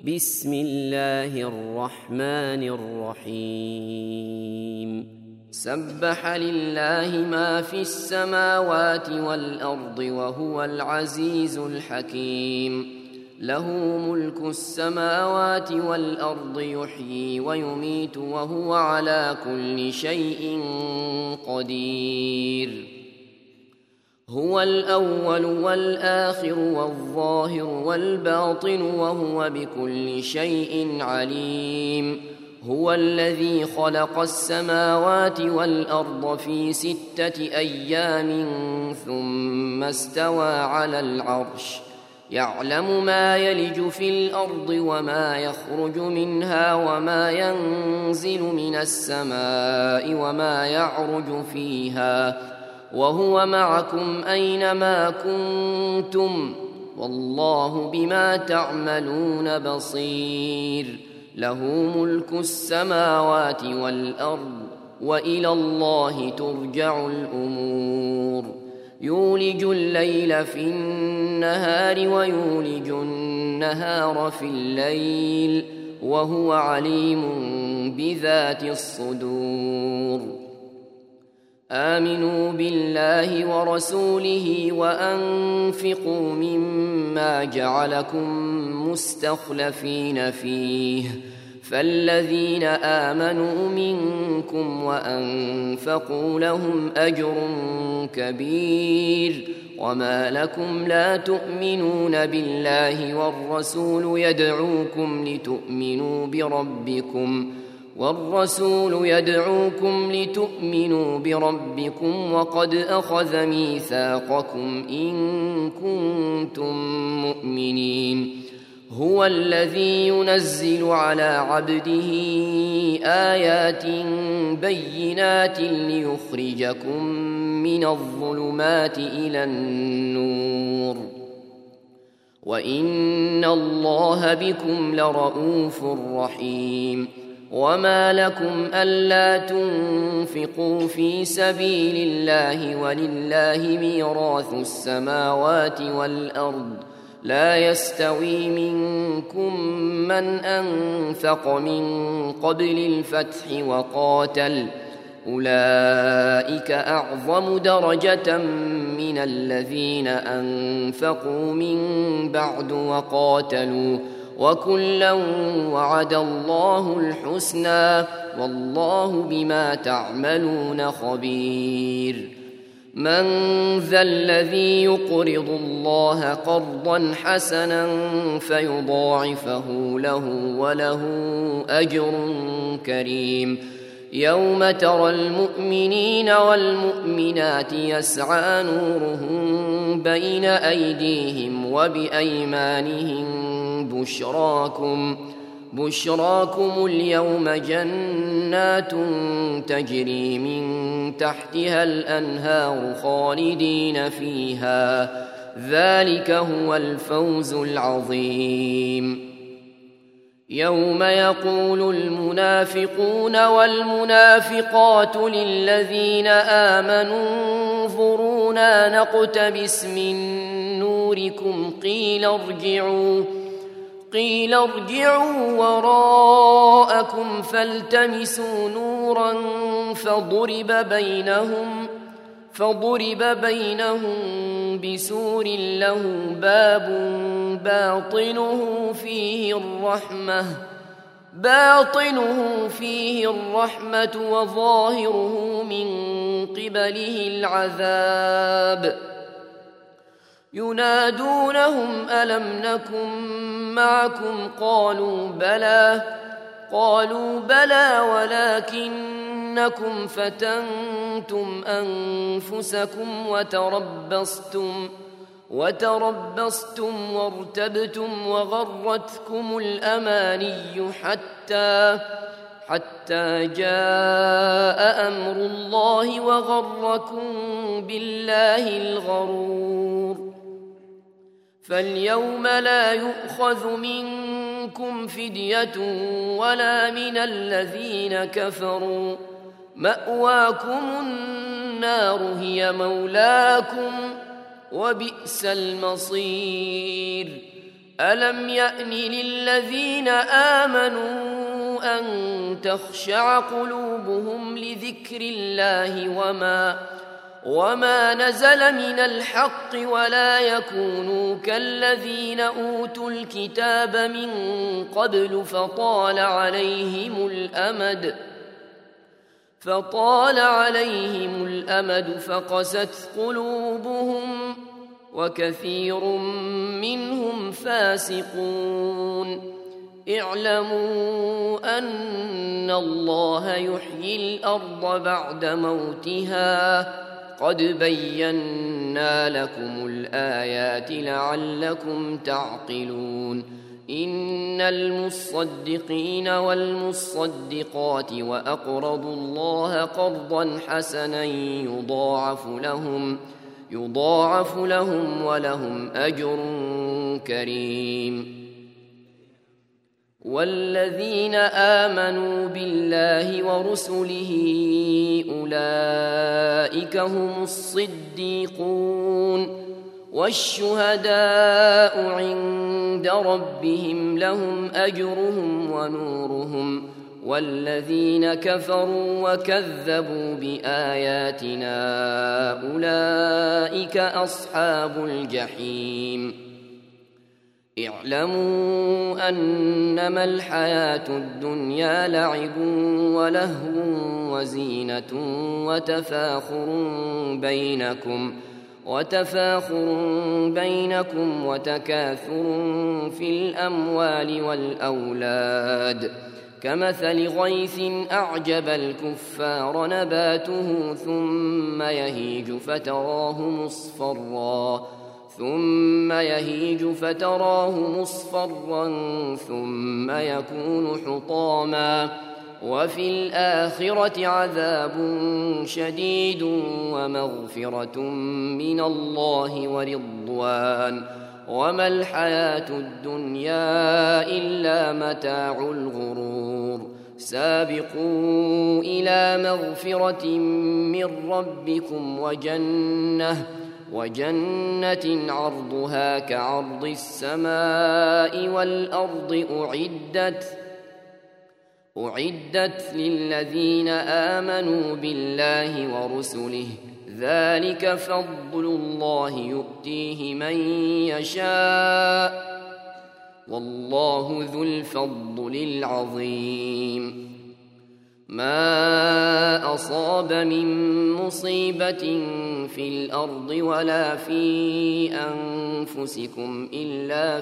بسم الله الرحمن الرحيم سبح لله ما في السماوات والأرض وهو العزيز الحكيم له ملك السماوات والأرض يحيي ويميت وهو على كل شيء قدير هو الأول والآخر والظاهر والباطن وهو بكل شيء عليم هو الذي خلق السماوات والأرض في 6 أيام ثم استوى على العرش يعلم ما يلج في الأرض وما يخرج منها وما ينزل من السماء وما يعرج فيها وهو معكم أينما كنتم والله بما تعملون بصير له ملك السماوات والأرض وإلى الله ترجع الأمور يولج الليل في النهار ويولج النهار في الليل وهو عليم بذات الصدور آمنوا بالله ورسوله وأنفقوا مما جعلكم مستخلفين فيه فالذين آمنوا منكم وأنفقوا لهم أجر كبير وما لكم لا تؤمنون بالله والرسول يدعوكم لتؤمنوا بربكم وقد أخذ ميثاقكم إن كنتم مؤمنين هو الذي ينزل على عبده آيات بينات ليخرجكم من الظلمات إلى النور وإن الله بكم لرؤوف رحيم وما لكم ألا تنفقوا في سبيل الله ولله ميراث السماوات والأرض لا يستوي منكم من أنفق من قبل الفتح وقاتل أولئك أعظم درجة من الذين أنفقوا من بعد وقاتلوا وكلا وعد الله الحسنى والله بما تعملون خبير من ذا الذي يقرض الله قرضا حسنا فيضاعفه له وله أجر كريم يوم ترى المؤمنين والمؤمنات يسعى نورهم بين أيديهم وبأيمانهم بشراكم اليوم جنات تجري من تحتها الأنهار خالدين فيها ذلك هو الفوز العظيم يوم يقول المنافقون والمنافقات للذين آمنوا انظرونا نقتبس من نوركم قيل ارجعوا وراءكم فالتمسوا نورا فضرب بينهم بسور له باب باطنه فيه الرحمة وظاهره من قبله العذاب ينادونهم ألم نكن معكم قالوا بلى ولكنكم فتنتم أنفسكم وتربصتم وارتبتم وغرتكم الأماني حتى جاء أمر الله وغركم بالله الغرور فاليوم لا يؤخذ منكم فدية ولا من الذين كفروا مأواكم النار هي مولاكم وبئس المصير ألم يأن للذين آمنوا أن تخشع قلوبهم لذكر الله وما نزل من الحق ولا يكونوا كالذين أوتوا الكتاب من قبل فطال عليهم الأمد فقست قلوبهم وكثير منهم فاسقون اعلموا أن الله يحيي الأرض بعد موتها قد بينا لكم الآيات لعلكم تعقلون إن المصدقين والمصدقات وأقرضوا الله قرضا حسنا يضاعف لهم ولهم أجر كريم والذين آمنوا بالله ورسله أولئك هم الصديقون والشهداء عند ربهم لهم أجرهم ونورهم والذين كفروا وكذبوا بآياتنا أولئك أصحاب الجحيم اعلموا أنما الحياة الدنيا لعب ولهو وزينة وتفاخر بينكم وتكاثر في الأموال والأولاد كمثل غيث أعجب الكفار نباته ثم يهيج فتراه مصفرا ثم يكون حطاما وفي الآخرة عذاب شديد ومغفرة من الله ورضوان وما الحياة الدنيا إلا متاع الغرور سابقوا إلى مغفرة من ربكم وجنة عرضها كعرض السماء والأرض أعدت للذين آمنوا بالله ورسله ذلك فضل الله يؤتيه من يشاء والله ذو الفضل العظيم ما أصاب من مصيبة في الأرض ولا في أنفسكم إلا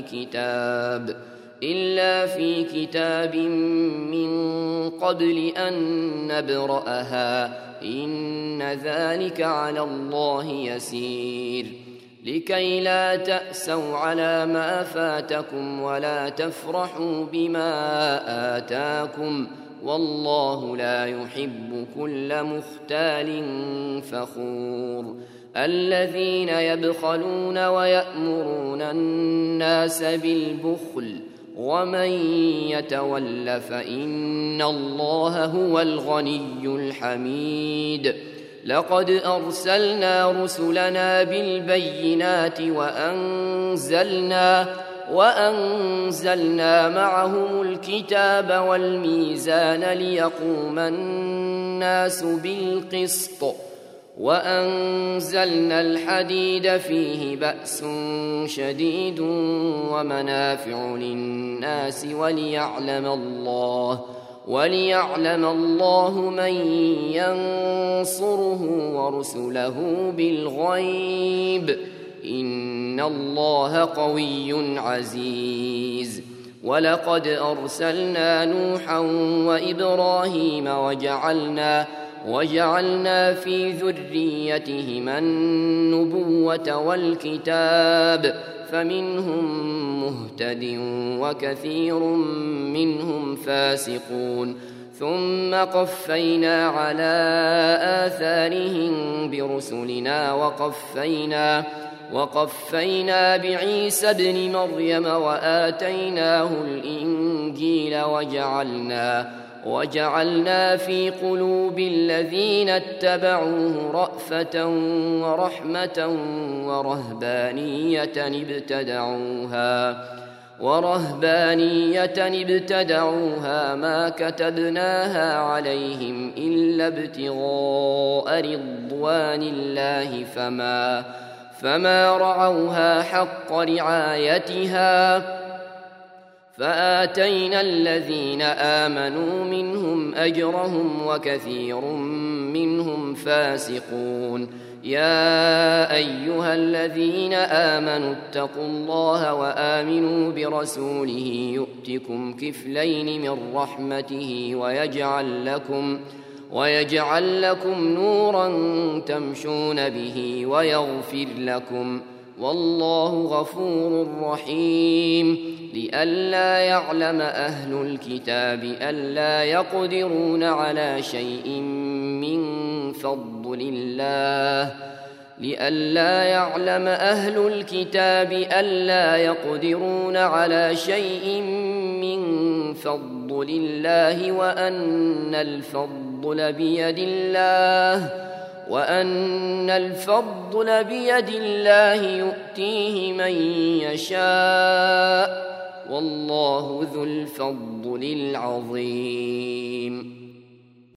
في كتاب من قبل أن نبرأها إن ذلك على الله يسير لكي لا تأسوا على ما فاتكم ولا تفرحوا بما آتاكم والله لا يحب كل مختال فخور الذين يبخلون ويأمرون الناس بالبخل ومن يتول فإن الله هو الغني الحميد لقد أرسلنا رسلنا بالبينات وأنزلنا معهم الكتاب والميزان ليقوم الناس بالقسط وأنزلنا الحديد فيه بأس شديد ومنافع للناس وليعلم الله من ينصره ورسله بالغيب إن الله قوي عزيز ولقد أرسلنا نوحا وإبراهيم وجعلنا في ذريتهما النبوة والكتاب فمنهم مهتد وكثير منهم فاسقون ثم قفينا على آثارهم برسلنا وقفينا بعيسى ابن مريم وآتيناه الإنجيل وجعلنا في قلوب الذين اتبعوه رأفة ورحمة ورهبانية ابتدعوها ما كتبناها عليهم إلا ابتغاء رضوان الله فما رعوها حق رعايتها فآتينا الذين آمنوا منهم أجرهم وكثير منهم فاسقون. يا أيها الذين آمنوا اتقوا الله وآمنوا برسوله يؤتكم كفلين من رحمته ويجعل لكم نورا تمشون به ويغفر لكم والله غفور رحيم. لئلا يعلم أهل الكتاب ألا يقدرون على شيء من فضل الله وأن الفضل بيد الله يؤتيه من يشاء والله ذو الفضل العظيم.